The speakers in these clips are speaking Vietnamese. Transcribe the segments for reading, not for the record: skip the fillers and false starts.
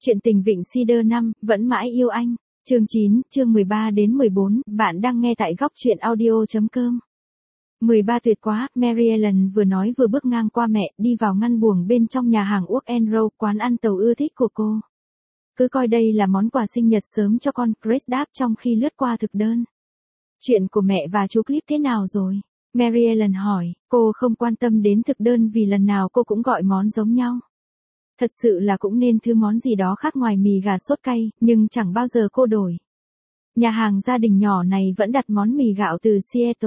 Chuyện tình Vịnh Cedar 5, vẫn mãi yêu anh. Chương 9, chương 13 đến 14, bạn đang nghe tại góc truyện audio.com. 13 tuyệt quá, Mary Ellen vừa nói vừa bước ngang qua mẹ, đi vào ngăn buồng bên trong nhà hàng Walk and Roll, quán ăn tàu ưa thích của cô. Cứ coi đây là món quà sinh nhật sớm cho con, Grace đáp trong khi lướt qua thực đơn. Chuyện của mẹ và chú Cliff thế nào rồi? Mary Ellen hỏi, cô không quan tâm đến thực đơn vì lần nào cô cũng gọi món giống nhau. Thật sự là cũng nên thứ món gì đó khác ngoài mì gà sốt cay, nhưng chẳng bao giờ cô đổi. Nhà hàng gia đình nhỏ này vẫn đặt món mì gạo từ Seattle.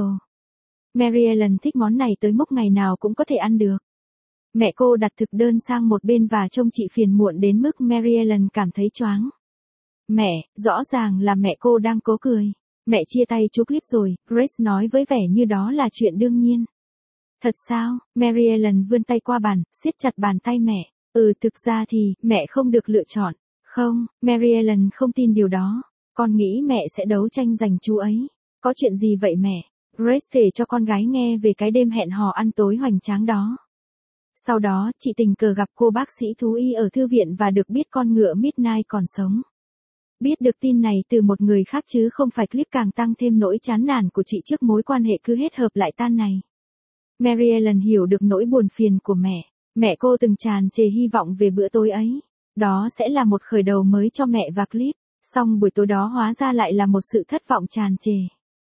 Mary Ellen thích món này tới mức ngày nào cũng có thể ăn được. Mẹ cô đặt thực đơn sang một bên và trông chị phiền muộn đến mức Mary Ellen cảm thấy choáng. Mẹ, rõ ràng là mẹ cô đang cố cười. Mẹ chia tay chú Cliff rồi, Grace nói với vẻ như đó là chuyện đương nhiên. Thật sao? Mary Ellen vươn tay qua bàn, siết chặt bàn tay mẹ. Thực ra thì, mẹ không được lựa chọn. Không, Mary Ellen không tin điều đó. Con nghĩ mẹ sẽ đấu tranh giành chú ấy. Có chuyện gì vậy mẹ? Grace kể cho con gái nghe về cái đêm hẹn hò ăn tối hoành tráng đó. Sau đó, chị tình cờ gặp cô bác sĩ thú y ở thư viện và được biết con ngựa Midnight còn sống. Biết được tin này từ một người khác chứ không phải Cliff càng tăng thêm nỗi chán nản của chị trước mối quan hệ cứ hết hợp lại tan này. Mary Ellen hiểu được nỗi buồn phiền của mẹ. Mẹ cô từng tràn trề hy vọng về bữa tối ấy. Đó sẽ là một khởi đầu mới cho mẹ và Cliff. Song buổi tối đó hóa ra lại là một sự thất vọng tràn trề.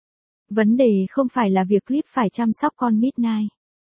Vấn đề không phải là việc Cliff phải chăm sóc con Midnight.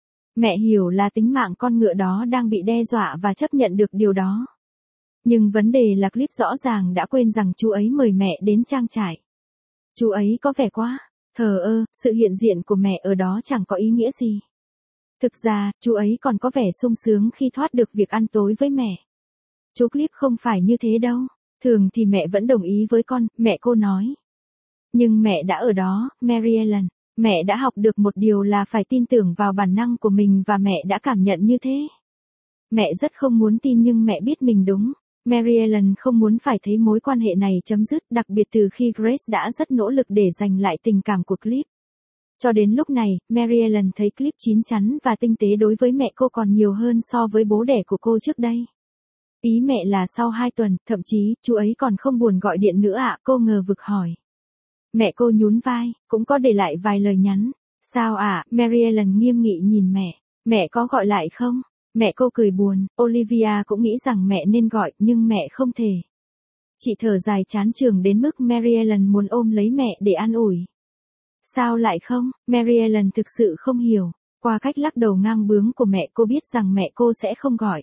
Mẹ hiểu là tính mạng con ngựa đó đang bị đe dọa và chấp nhận được điều đó. Nhưng vấn đề là Cliff rõ ràng đã quên rằng chú ấy mời mẹ đến trang trại. Chú ấy có vẻ quá thờ ơ, sự hiện diện của mẹ ở đó chẳng có ý nghĩa gì. Thực ra, chú ấy còn có vẻ sung sướng khi thoát được việc ăn tối với mẹ. Chú Cliff không phải như thế đâu. Thường thì mẹ vẫn đồng ý với con, mẹ cô nói. Nhưng mẹ đã ở đó, Mary Ellen. Mẹ đã học được một điều là phải tin tưởng vào bản năng của mình và mẹ đã cảm nhận như thế. Mẹ rất không muốn tin nhưng mẹ biết mình đúng. Mary Ellen không muốn phải thấy mối quan hệ này chấm dứt, đặc biệt từ khi Grace đã rất nỗ lực để giành lại tình cảm của Cliff. Cho đến lúc này, Mary Ellen thấy Cliff chín chắn và tinh tế đối với mẹ cô còn nhiều hơn so với bố đẻ của cô trước đây. Ý mẹ là sau 2 tuần, thậm chí, chú ấy còn không buồn gọi điện nữa ạ, cô ngờ vực hỏi. Mẹ cô nhún vai, cũng có để lại vài lời nhắn. Sao ạ? Mary Ellen nghiêm nghị nhìn mẹ. Mẹ có gọi lại không? Mẹ cô cười buồn, Olivia cũng nghĩ rằng mẹ nên gọi, nhưng mẹ không thể. Chị thở dài chán chường đến mức Mary Ellen muốn ôm lấy mẹ để an ủi. Sao lại không? Mary Ellen thực sự không hiểu. Qua cách lắc đầu ngang bướng của mẹ cô biết rằng mẹ cô sẽ không gọi.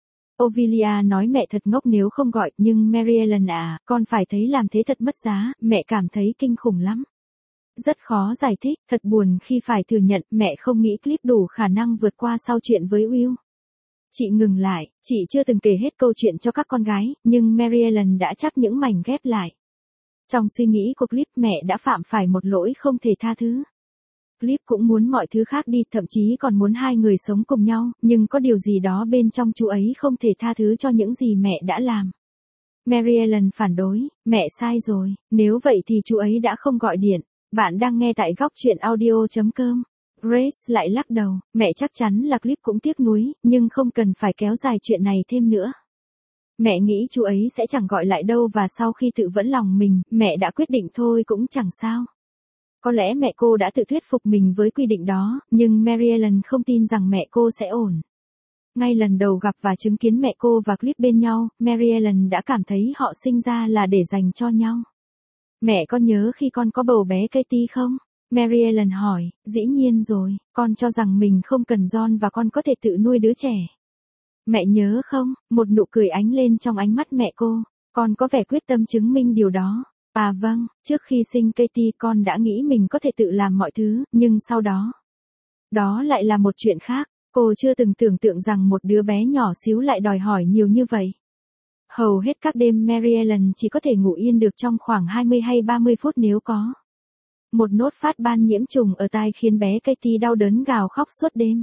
Olivia nói mẹ thật ngốc nếu không gọi, nhưng Mary Ellen à, con phải thấy làm thế thật mất giá, mẹ cảm thấy kinh khủng lắm. Rất khó giải thích, thật buồn khi phải thừa nhận mẹ không nghĩ Cliff đủ khả năng vượt qua sau chuyện với Will. Chị ngừng lại, chị chưa từng kể hết câu chuyện cho các con gái, nhưng Mary Ellen đã chắp những mảnh ghép lại. Trong suy nghĩ của Cliff mẹ đã phạm phải một lỗi không thể tha thứ. Cliff cũng muốn mọi thứ khác đi, thậm chí còn muốn hai người sống cùng nhau, nhưng có điều gì đó bên trong chú ấy không thể tha thứ cho những gì mẹ đã làm. Mary Ellen phản đối, mẹ sai rồi, nếu vậy thì chú ấy đã không gọi điện. Bạn đang nghe tại góc truyện audio.com. Grace lại lắc đầu, mẹ chắc chắn là Cliff cũng tiếc nuối, nhưng không cần phải kéo dài chuyện này thêm nữa. Mẹ nghĩ chú ấy sẽ chẳng gọi lại đâu và sau khi tự vẫn lòng mình, mẹ đã quyết định thôi cũng chẳng sao. Có lẽ mẹ cô đã tự thuyết phục mình với quy định đó, nhưng Mary Ellen không tin rằng mẹ cô sẽ ổn. Ngay lần đầu gặp và chứng kiến mẹ cô và Cliff bên nhau, Mary Ellen đã cảm thấy họ sinh ra là để dành cho nhau. Mẹ có nhớ khi con có bầu bé Katie không? Mary Ellen hỏi, dĩ nhiên rồi, con cho rằng mình không cần John và con có thể tự nuôi đứa trẻ. Mẹ nhớ không? Một nụ cười ánh lên trong ánh mắt mẹ cô, con có vẻ quyết tâm chứng minh điều đó. À vâng, trước khi sinh Katie con đã nghĩ mình có thể tự làm mọi thứ, nhưng sau đó. Đó lại là một chuyện khác, cô chưa từng tưởng tượng rằng một đứa bé nhỏ xíu lại đòi hỏi nhiều như vậy. Hầu hết các đêm Mary Ellen chỉ có thể ngủ yên được trong khoảng 20 hay 30 phút nếu có. Một nốt phát ban nhiễm trùng ở tai khiến bé Katie đau đớn gào khóc suốt đêm.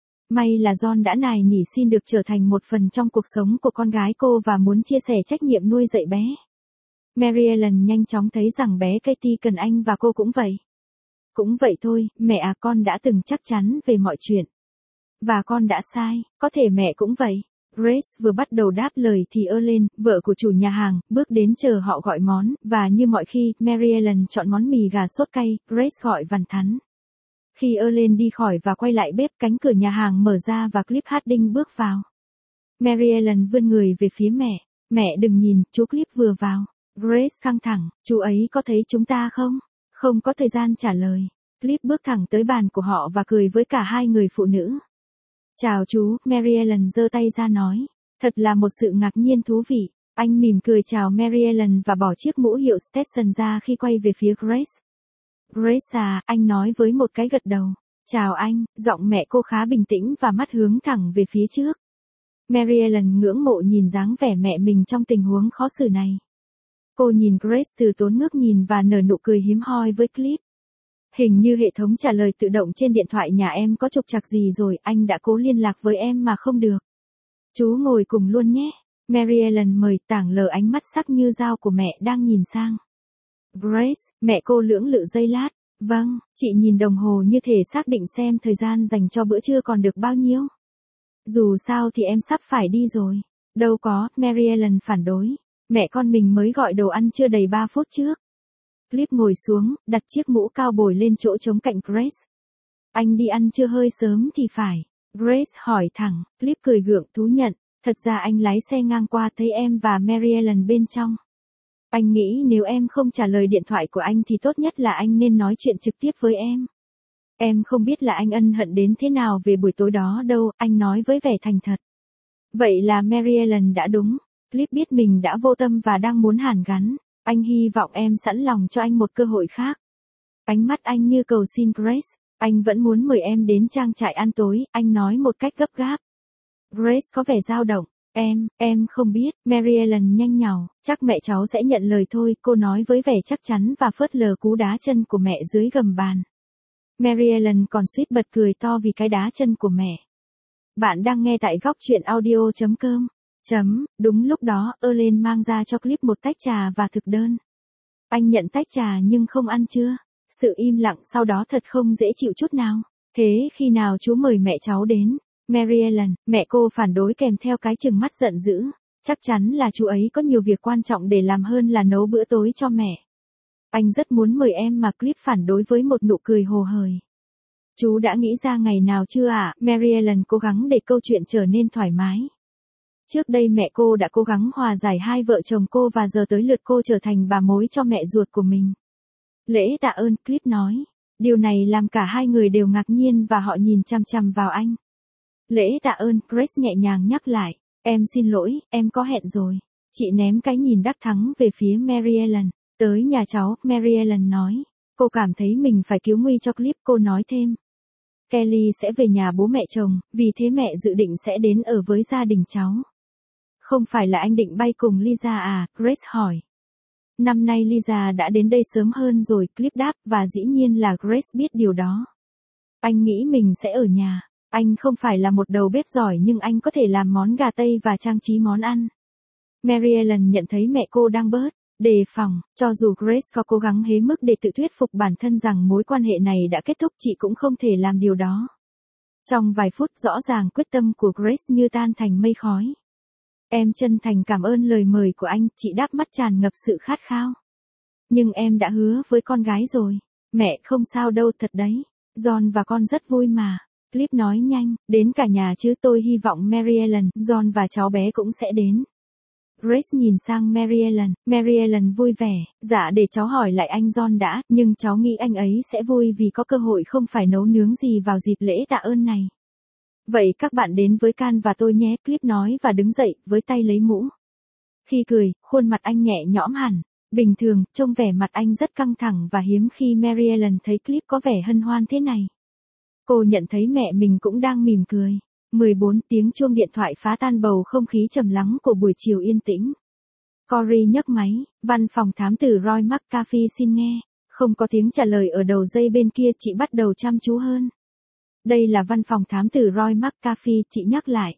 May là John đã nài nỉ xin được trở thành một phần trong cuộc sống của con gái cô và muốn chia sẻ trách nhiệm nuôi dạy bé. Mary Ellen nhanh chóng thấy rằng bé Katie cần anh và cô cũng vậy. Cũng vậy thôi, mẹ à, con đã từng chắc chắn về mọi chuyện. Và con đã sai, có thể mẹ cũng vậy. Grace vừa bắt đầu đáp lời thì Ellen, vợ của chủ nhà hàng, bước đến chờ họ gọi món, và như mọi khi, Mary Ellen chọn món mì gà sốt cay, Grace gọi vằn thắn. Khi Ellen đi khỏi và quay lại bếp, cánh cửa nhà hàng mở ra và Cliff Harding bước vào. Mary Ellen vươn người về phía mẹ. Mẹ đừng nhìn, chú Cliff vừa vào. Grace căng thẳng, chú ấy có thấy chúng ta không? Không có thời gian trả lời. Cliff bước thẳng tới bàn của họ và cười với cả hai người phụ nữ. Chào chú, Mary Ellen giơ tay ra nói. Thật là một sự ngạc nhiên thú vị. Anh mỉm cười chào Mary Ellen và bỏ chiếc mũ hiệu Stetson ra khi quay về phía Grace. Grace à, anh nói với một cái gật đầu. Chào anh, giọng mẹ cô khá bình tĩnh và mắt hướng thẳng về phía trước. Mary Ellen ngưỡng mộ nhìn dáng vẻ mẹ mình trong tình huống khó xử này. Cô nhìn Grace từ tốn ngước nhìn và nở nụ cười hiếm hoi với Cliff. Hình như hệ thống trả lời tự động trên điện thoại nhà em có trục trặc gì rồi, anh đã cố liên lạc với em mà không được. Chú ngồi cùng luôn nhé. Mary Ellen mời, tảng lờ ánh mắt sắc như dao của mẹ đang nhìn sang. Grace, mẹ cô lưỡng lự giây lát. Vâng, chị nhìn đồng hồ như thể xác định xem thời gian dành cho bữa trưa còn được bao nhiêu. Dù sao thì em sắp phải đi rồi. Đâu có, Mary Ellen phản đối. Mẹ con mình mới gọi đồ ăn chưa đầy 3 phút trước. Cliff ngồi xuống, đặt chiếc mũ cao bồi lên chỗ trống cạnh Grace. Anh đi ăn chưa hơi sớm thì phải. Grace hỏi thẳng, Cliff cười gượng thú nhận. Thật ra anh lái xe ngang qua thấy em và Mary Ellen bên trong. Anh nghĩ nếu em không trả lời điện thoại của anh thì tốt nhất là anh nên nói chuyện trực tiếp với em. Em không biết là anh ân hận đến thế nào về buổi tối đó đâu, anh nói với vẻ thành thật. Vậy là Mary Ellen đã đúng. Cliff biết mình đã vô tâm và đang muốn hàn gắn. Anh hy vọng em sẵn lòng cho anh một cơ hội khác. Ánh mắt anh như cầu xin Grace. Anh vẫn muốn mời em đến trang trại ăn tối, anh nói một cách gấp gáp. Grace có vẻ dao động. Em không biết, Mary Ellen nhanh nhảu, chắc mẹ cháu sẽ nhận lời thôi, cô nói với vẻ chắc chắn và phớt lờ cú đá chân của mẹ dưới gầm bàn. Mary Ellen còn suýt bật cười to vì cái đá chân của mẹ. Bạn đang nghe tại góc truyện audio.com. Đúng lúc đó, Ellen mang ra cho Cliff một tách trà và thực đơn. Anh nhận tách trà nhưng không ăn chưa? Sự im lặng sau đó thật không dễ chịu chút nào. Thế khi nào chú mời mẹ cháu đến? Mary Ellen, mẹ cô phản đối kèm theo cái chừng mắt giận dữ. Chắc chắn là chú ấy có nhiều việc quan trọng để làm hơn là nấu bữa tối cho mẹ. Anh rất muốn mời em mà Cliff phản đối với một nụ cười hồ hởi. Chú đã nghĩ ra ngày nào chưa ạ? Mary Ellen cố gắng để câu chuyện trở nên thoải mái. Trước đây mẹ cô đã cố gắng hòa giải hai vợ chồng cô và giờ tới lượt cô trở thành bà mối cho mẹ ruột của mình. Lễ tạ ơn, Cliff nói. Điều này làm cả hai người đều ngạc nhiên và họ nhìn chằm chằm vào anh. Lễ tạ ơn, Grace nhẹ nhàng nhắc lại. Em xin lỗi, em có hẹn rồi. Chị ném cái nhìn đắc thắng về phía Mary Ellen. Tới nhà cháu, Mary Ellen nói. Cô cảm thấy mình phải cứu nguy cho Cliff, cô nói thêm. Kelly sẽ về nhà bố mẹ chồng, vì thế mẹ dự định sẽ đến ở với gia đình cháu. Không phải là anh định bay cùng Lisa à? Grace hỏi. Năm nay Lisa đã đến đây sớm hơn rồi, Cliff đáp, và dĩ nhiên là Grace biết điều đó. Anh nghĩ mình sẽ ở nhà. Anh không phải là một đầu bếp giỏi nhưng anh có thể làm món gà Tây và trang trí món ăn. Mary Ellen nhận thấy mẹ cô đang bớt đề phòng, cho dù Grace có cố gắng hết mức để tự thuyết phục bản thân rằng mối quan hệ này đã kết thúc, chị cũng không thể làm điều đó. Trong vài phút rõ ràng quyết tâm của Grace như tan thành mây khói. Em chân thành cảm ơn lời mời của anh, chị đáp mắt tràn ngập sự khát khao. Nhưng em đã hứa với con gái rồi. Mẹ không sao đâu thật đấy. John và con rất vui mà. Cliff nói nhanh, đến cả nhà chứ, tôi hy vọng Mary Ellen, John và cháu bé cũng sẽ đến. Grace nhìn sang Mary Ellen vui vẻ, dạ để cháu hỏi lại anh John đã, nhưng cháu nghĩ anh ấy sẽ vui vì có cơ hội không phải nấu nướng gì vào dịp lễ tạ ơn này. Vậy các bạn đến với Can và tôi nhé, Cliff nói và đứng dậy, với tay lấy mũ. Khi cười, khuôn mặt anh nhẹ nhõm hẳn. Bình thường, trông vẻ mặt anh rất căng thẳng và hiếm khi Mary Ellen thấy Cliff có vẻ hân hoan thế này. Cô nhận thấy mẹ mình cũng đang mỉm cười. 14 tiếng chuông điện thoại phá tan bầu không khí trầm lắng của buổi chiều yên tĩnh. Corey nhấc máy, văn phòng thám tử Roy McCarthy xin nghe. Không có tiếng trả lời ở đầu dây bên kia, chị bắt đầu chăm chú hơn. Đây là văn phòng thám tử Roy McCarthy, chị nhắc lại.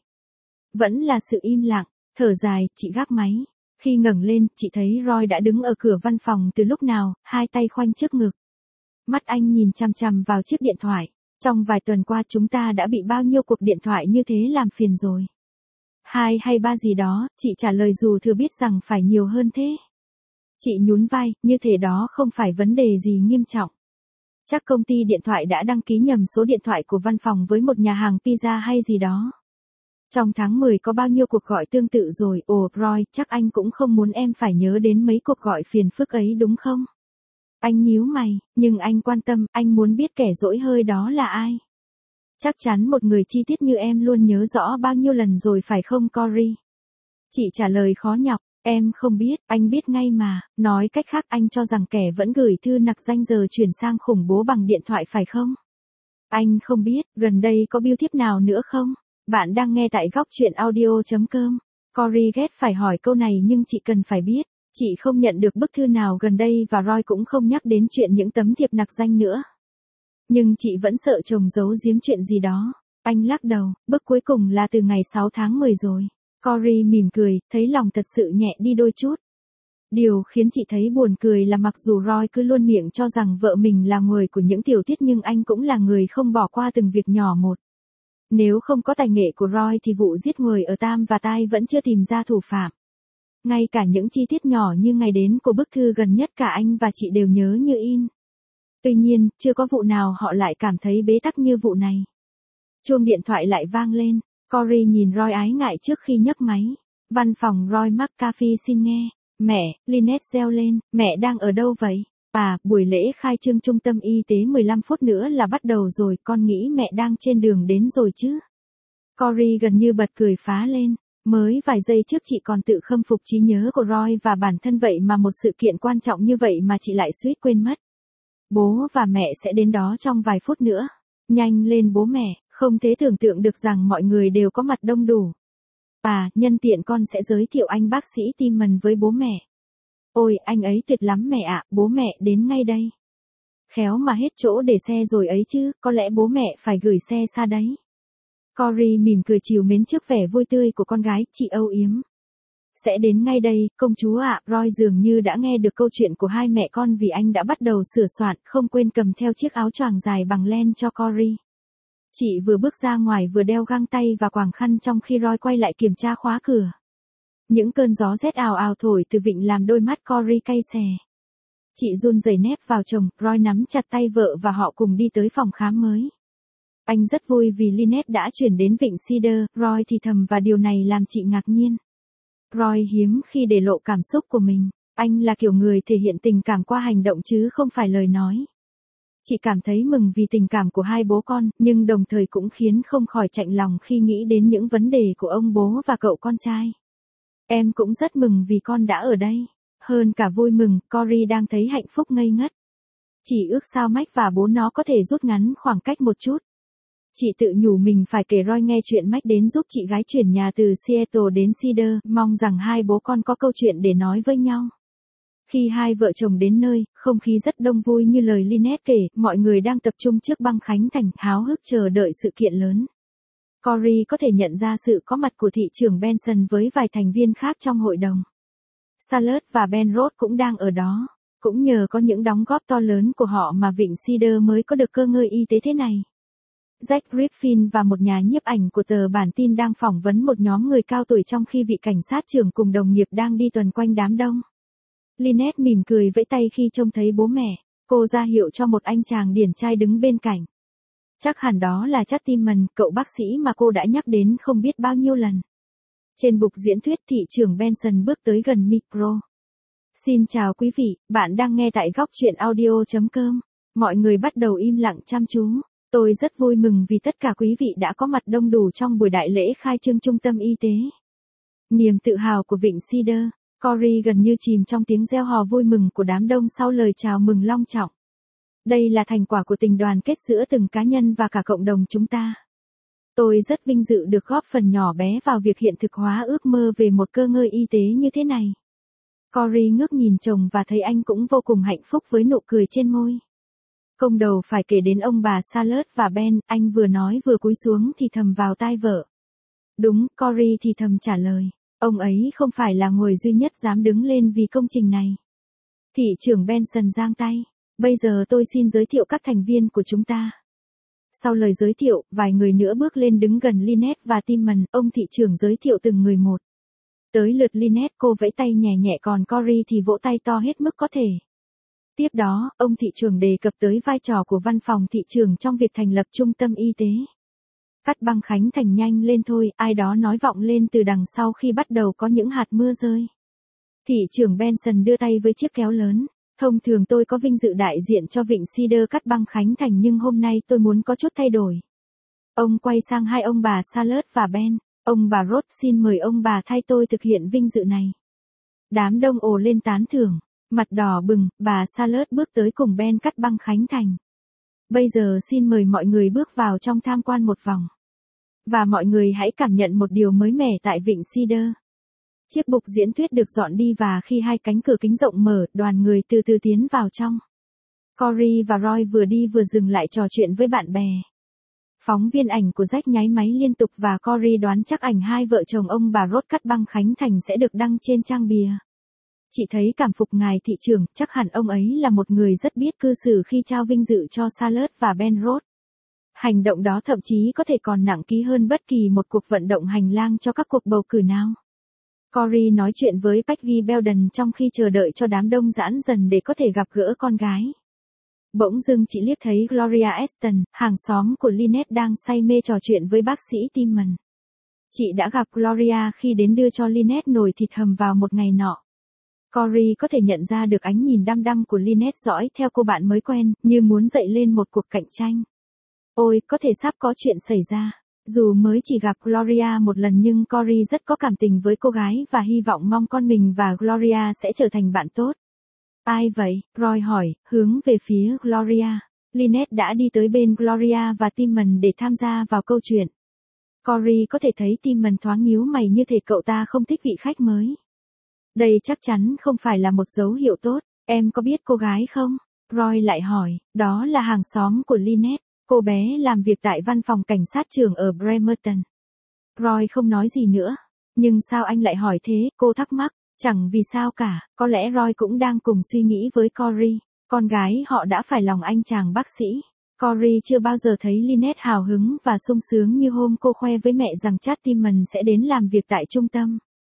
Vẫn là sự im lặng, thở dài, chị gác máy. Khi ngẩng lên, chị thấy Roy đã đứng ở cửa văn phòng từ lúc nào, hai tay khoanh trước ngực. Mắt anh nhìn chằm chằm vào chiếc điện thoại. Trong vài tuần qua chúng ta đã bị bao nhiêu cuộc điện thoại như thế làm phiền rồi. 2 hay 3 gì đó, chị trả lời dù thừa biết rằng phải nhiều hơn thế. Chị nhún vai, như thế đó không phải vấn đề gì nghiêm trọng. Chắc công ty điện thoại đã đăng ký nhầm số điện thoại của văn phòng với một nhà hàng pizza hay gì đó. Trong tháng 10 có bao nhiêu cuộc gọi tương tự rồi, ồ Roy, chắc anh cũng không muốn em phải nhớ đến mấy cuộc gọi phiền phức ấy đúng không? Anh nhíu mày, nhưng anh quan tâm, anh muốn biết kẻ dỗi hơi đó là ai? Chắc chắn một người chi tiết như em luôn nhớ rõ bao nhiêu lần rồi phải không Cory? Chị trả lời khó nhọc, em không biết, anh biết ngay mà, nói cách khác anh cho rằng kẻ vẫn gửi thư nặc danh giờ chuyển sang khủng bố bằng điện thoại phải không? Anh không biết, gần đây có bưu thiếp nào nữa không? Bạn đang nghe tại góc chuyện audio.com. Cory ghét phải hỏi câu này nhưng chị cần phải biết. Chị không nhận được bức thư nào gần đây và Roy cũng không nhắc đến chuyện những tấm thiệp nặc danh nữa. Nhưng chị vẫn sợ chồng giấu giếm chuyện gì đó. Anh lắc đầu, bức cuối cùng là từ ngày 6 tháng 10 rồi. Cory mỉm cười, thấy lòng thật sự nhẹ đi đôi chút. Điều khiến chị thấy buồn cười là mặc dù Roy cứ luôn miệng cho rằng vợ mình là người của những tiểu tiết nhưng anh cũng là người không bỏ qua từng việc nhỏ một. Nếu không có tài nghệ của Roy thì vụ giết người ở Tam và Tai vẫn chưa tìm ra thủ phạm. Ngay cả những chi tiết nhỏ như ngày đến của bức thư gần nhất cả anh và chị đều nhớ như in. Tuy nhiên, chưa có vụ nào họ lại cảm thấy bế tắc như vụ này. Chuông điện thoại lại vang lên, Cory nhìn Roy ái ngại trước khi nhấc máy. Văn phòng Roy McAfee xin nghe. Mẹ, Lynette reo lên, mẹ đang ở đâu vậy? À, buổi lễ khai trương trung tâm y tế 15 phút nữa là bắt đầu rồi, con nghĩ mẹ đang trên đường đến rồi chứ? Cory gần như bật cười phá lên, mới vài giây trước chị còn tự khâm phục trí nhớ của Roy và bản thân vậy mà một sự kiện quan trọng như vậy mà chị lại suýt quên mất. Bố và mẹ sẽ đến đó trong vài phút nữa. Nhanh lên bố mẹ, không thể tưởng tượng được rằng mọi người đều có mặt đông đủ. À, nhân tiện con sẽ giới thiệu anh bác sĩ Timon với bố mẹ. Ôi, anh ấy tuyệt lắm mẹ ạ, bố mẹ đến ngay đây. Khéo mà hết chỗ để xe rồi ấy chứ, có lẽ bố mẹ phải gửi xe xa đấy. Cory mỉm cười trìu mến trước vẻ vui tươi của con gái, chị âu yếm. Sẽ đến ngay đây, công chúa ạ, Roy dường như đã nghe được câu chuyện của hai mẹ con vì anh đã bắt đầu sửa soạn, không quên cầm theo chiếc áo choàng dài bằng len cho Cory. Chị vừa bước ra ngoài vừa đeo găng tay và quàng khăn trong khi Roy quay lại kiểm tra khóa cửa. Những cơn gió rét ào ào thổi từ vịnh làm đôi mắt Cory cay xè. Chị run rẩy nép vào chồng, Roy nắm chặt tay vợ và họ cùng đi tới phòng khám mới. Anh rất vui vì Lynette đã chuyển đến vịnh Cedar, Roy thì thầm và điều này làm chị ngạc nhiên. Roy hiếm khi để lộ cảm xúc của mình, anh là kiểu người thể hiện tình cảm qua hành động chứ không phải lời nói. Chị cảm thấy mừng vì tình cảm của hai bố con, nhưng đồng thời cũng khiến không khỏi chạnh lòng khi nghĩ đến những vấn đề của ông bố và cậu con trai. Em cũng rất mừng vì con đã ở đây. Hơn cả vui mừng, Cory đang thấy hạnh phúc ngây ngất. Chỉ ước sao Mac và bố nó có thể rút ngắn khoảng cách một chút. Chị tự nhủ mình phải kể Roy nghe chuyện Mac đến giúp chị gái chuyển nhà từ Seattle đến Cedar, mong rằng hai bố con có câu chuyện để nói với nhau. Khi hai vợ chồng đến nơi, không khí rất đông vui như lời Lynette kể, mọi người đang tập trung trước băng khánh thành, háo hức chờ đợi sự kiện lớn. Cory có thể nhận ra sự có mặt của thị trưởng Benson với vài thành viên khác trong hội đồng. Charlotte và Ben Rhodes cũng đang ở đó. Cũng nhờ có những đóng góp to lớn của họ mà vịnh Cedar mới có được cơ ngơi y tế thế này. Jack Griffin và một nhà nhiếp ảnh của tờ bản tin đang phỏng vấn một nhóm người cao tuổi trong khi vị cảnh sát trưởng cùng đồng nghiệp đang đi tuần quanh đám đông. Lynette mỉm cười vẫy tay khi trông thấy bố mẹ, cô ra hiệu cho một anh chàng điển trai đứng bên cạnh. Chắc hẳn đó là Chad Timon, cậu bác sĩ mà cô đã nhắc đến không biết bao nhiêu lần. Trên bục diễn thuyết thị trưởng Benson bước tới gần micro. Xin chào quý vị, bạn đang nghe tại góc chuyện audio.com. Mọi người bắt đầu im lặng chăm chú. Tôi rất vui mừng vì tất cả quý vị đã có mặt đông đủ trong buổi đại lễ khai trương trung tâm y tế. Niềm tự hào của vịnh Cedar, Cory gần như chìm trong tiếng reo hò vui mừng của đám đông sau lời chào mừng long trọng. Đây là thành quả của tình đoàn kết giữa từng cá nhân và cả cộng đồng chúng ta. Tôi rất vinh dự được góp phần nhỏ bé vào việc hiện thực hóa ước mơ về một cơ ngơi y tế như thế này. Cory ngước nhìn chồng và thấy anh cũng vô cùng hạnh phúc với nụ cười trên môi. Không đầu phải kể đến ông bà Charlotte và Ben, anh vừa nói vừa cúi xuống thì thầm vào tai vợ. Đúng, Cory thì thầm trả lời. Ông ấy không phải là người duy nhất dám đứng lên vì công trình này. Thị trưởng Benson giang tay. Bây giờ tôi xin giới thiệu các thành viên của chúng ta. Sau lời giới thiệu, vài người nữa bước lên đứng gần Lynette và Timon, ông thị trưởng giới thiệu từng người một. Tới lượt Lynette, cô vẫy tay nhẹ nhẹ, còn Cory thì vỗ tay to hết mức có thể. Tiếp đó, ông thị trưởng đề cập tới vai trò của văn phòng thị trưởng trong việc thành lập trung tâm y tế. Cắt băng khánh thành nhanh lên thôi, ai đó nói vọng lên từ đằng sau khi bắt đầu có những hạt mưa rơi. Thị trưởng Benson đưa tay với chiếc kéo lớn. Thông thường tôi có vinh dự đại diện cho vịnh Cedar cắt băng khánh thành, nhưng hôm nay tôi muốn có chút thay đổi. Ông quay sang hai ông bà Charlotte và Ben. Ông bà Roth, xin mời ông bà thay tôi thực hiện vinh dự này. Đám đông ồ lên tán thưởng. Mặt đỏ bừng, bà Charlotte bước tới cùng Ben cắt băng khánh thành. Bây giờ xin mời mọi người bước vào trong tham quan một vòng. Và mọi người hãy cảm nhận một điều mới mẻ tại vịnh Cedar. Chiếc bục diễn thuyết được dọn đi và khi hai cánh cửa kính rộng mở, đoàn người từ từ tiến vào trong. Cory và Roy vừa đi vừa dừng lại trò chuyện với bạn bè. Phóng viên ảnh của Jack nháy máy liên tục và Cory đoán chắc ảnh hai vợ chồng ông bà Roth cắt băng khánh thành sẽ được đăng trên trang bìa. Chị thấy cảm phục ngài thị trưởng, chắc hẳn ông ấy là một người rất biết cư xử khi trao vinh dự cho Charlotte và Ben Roth. Hành động đó thậm chí có thể còn nặng ký hơn bất kỳ một cuộc vận động hành lang cho các cuộc bầu cử nào. Cory nói chuyện với Peggy Belden trong khi chờ đợi cho đám đông giãn dần để có thể gặp gỡ con gái. Bỗng dưng chị liếc thấy Gloria Aston, hàng xóm của Lynette, đang say mê trò chuyện với bác sĩ Timon. Chị đã gặp Gloria khi đến đưa cho Lynette nồi thịt hầm vào một ngày nọ. Cory có thể nhận ra được ánh nhìn đăm đăm của Lynette dõi theo cô bạn mới quen, như muốn dậy lên một cuộc cạnh tranh. Ôi, có thể sắp có chuyện xảy ra. Dù mới chỉ gặp Gloria một lần nhưng Cory rất có cảm tình với cô gái và hy vọng mong con mình và Gloria sẽ trở thành bạn tốt. Ai vậy? Roy hỏi, hướng về phía Gloria. Lynette đã đi tới bên Gloria và Timon để tham gia vào câu chuyện. Cory có thể thấy Timon thoáng nhíu mày như thể cậu ta không thích vị khách mới. Đây chắc chắn không phải là một dấu hiệu tốt, em có biết cô gái không? Roy lại hỏi, đó là hàng xóm của Lynette. Cô bé làm việc tại văn phòng cảnh sát trưởng ở Bremerton. Roy không nói gì nữa. Nhưng sao anh lại hỏi thế, cô thắc mắc. Chẳng vì sao cả, có lẽ Roy cũng đang cùng suy nghĩ với Cory. Con gái họ đã phải lòng anh chàng bác sĩ. Cory chưa bao giờ thấy Lynette hào hứng và sung sướng như hôm cô khoe với mẹ rằng Chad Timon sẽ đến làm việc tại trung tâm.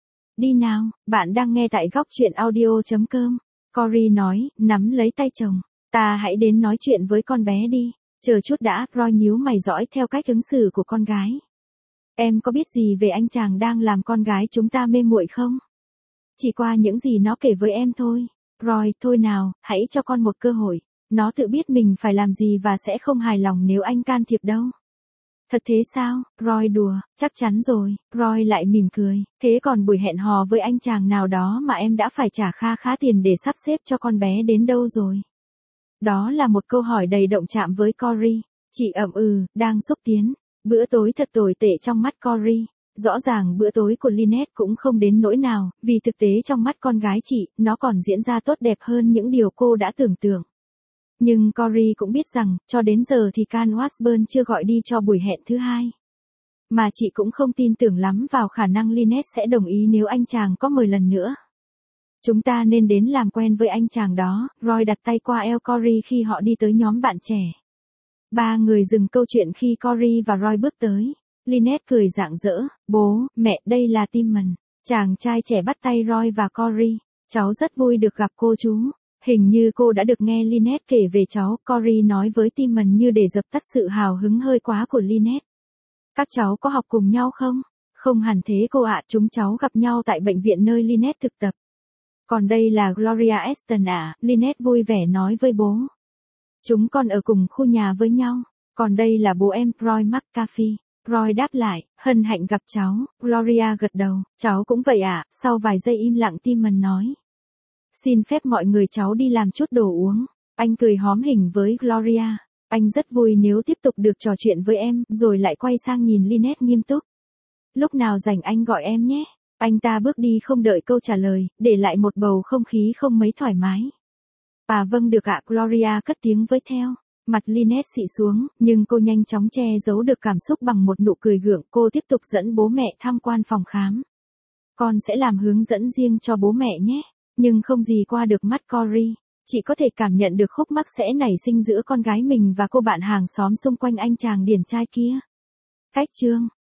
Đi nào, bạn đang nghe tại góc truyện audio.com. Cory nói, nắm lấy tay chồng. Ta hãy đến nói chuyện với con bé đi. Chờ chút đã, Roy nhíu mày dõi theo cách ứng xử của con gái. Em có biết gì về anh chàng đang làm con gái chúng ta mê muội không? Chỉ qua những gì nó kể với em thôi. Roy, thôi nào, hãy cho con một cơ hội. Nó tự biết mình phải làm gì và sẽ không hài lòng nếu anh can thiệp đâu. Thật thế sao? Roy đùa, chắc chắn rồi. Roy lại mỉm cười. Thế còn buổi hẹn hò với anh chàng nào đó mà em đã phải trả kha khá tiền để sắp xếp cho con bé đến đâu rồi? Đó là một câu hỏi đầy động chạm với Cory. Chị ậm đang xúc tiến. Bữa tối thật tồi tệ trong mắt Cory. Rõ ràng bữa tối của Lynette cũng không đến nỗi nào, vì thực tế trong mắt con gái chị, nó còn diễn ra tốt đẹp hơn những điều cô đã tưởng tượng. Nhưng Cory cũng biết rằng, cho đến giờ thì Can Washburn chưa gọi đi cho buổi hẹn thứ hai. Mà chị cũng không tin tưởng lắm vào khả năng Lynette sẽ đồng ý nếu anh chàng có mời lần nữa. Chúng ta nên đến làm quen với anh chàng đó. Roy đặt tay qua eo Cory khi họ đi tới nhóm bạn trẻ. Ba người dừng câu chuyện khi Cory và Roy bước tới. Lynette cười rạng rỡ, bố, mẹ, đây là Timon. Chàng trai trẻ bắt tay Roy và Cory. Cháu rất vui được gặp cô chú. Hình như cô đã được nghe Lynette kể về cháu, Cory nói với Timon như để dập tắt sự hào hứng hơi quá của Lynette. Các cháu có học cùng nhau không? Không hẳn thế cô ạ, chúng cháu gặp nhau tại bệnh viện nơi Lynette thực tập. Còn đây là Gloria Aston ạ, Lynette vui vẻ nói với bố. Chúng con ở cùng khu nhà với nhau. Còn đây là bố em, Roy McCarthy. Roy đáp lại, hân hạnh gặp cháu. Gloria gật đầu, cháu cũng vậy ạ. Sau vài giây im lặng Timon nói. Xin phép mọi người cháu đi làm chút đồ uống. Anh cười hóm hỉnh với Gloria. Anh rất vui nếu tiếp tục được trò chuyện với em, rồi lại quay sang nhìn Lynette nghiêm túc. Lúc nào rảnh anh gọi em nhé. Anh ta bước đi không đợi câu trả lời, để lại một bầu không khí không mấy thoải mái. À vâng được ạ, Gloria cất tiếng với theo. Mặt Lynette xị xuống, nhưng cô nhanh chóng che giấu được cảm xúc bằng một nụ cười gượng. Cô tiếp tục dẫn bố mẹ tham quan phòng khám. Con sẽ làm hướng dẫn riêng cho bố mẹ nhé. Nhưng không gì qua được mắt Cory. Chị có thể cảm nhận được khúc mắc sẽ nảy sinh giữa con gái mình và cô bạn hàng xóm xung quanh anh chàng điển trai kia. Cách chương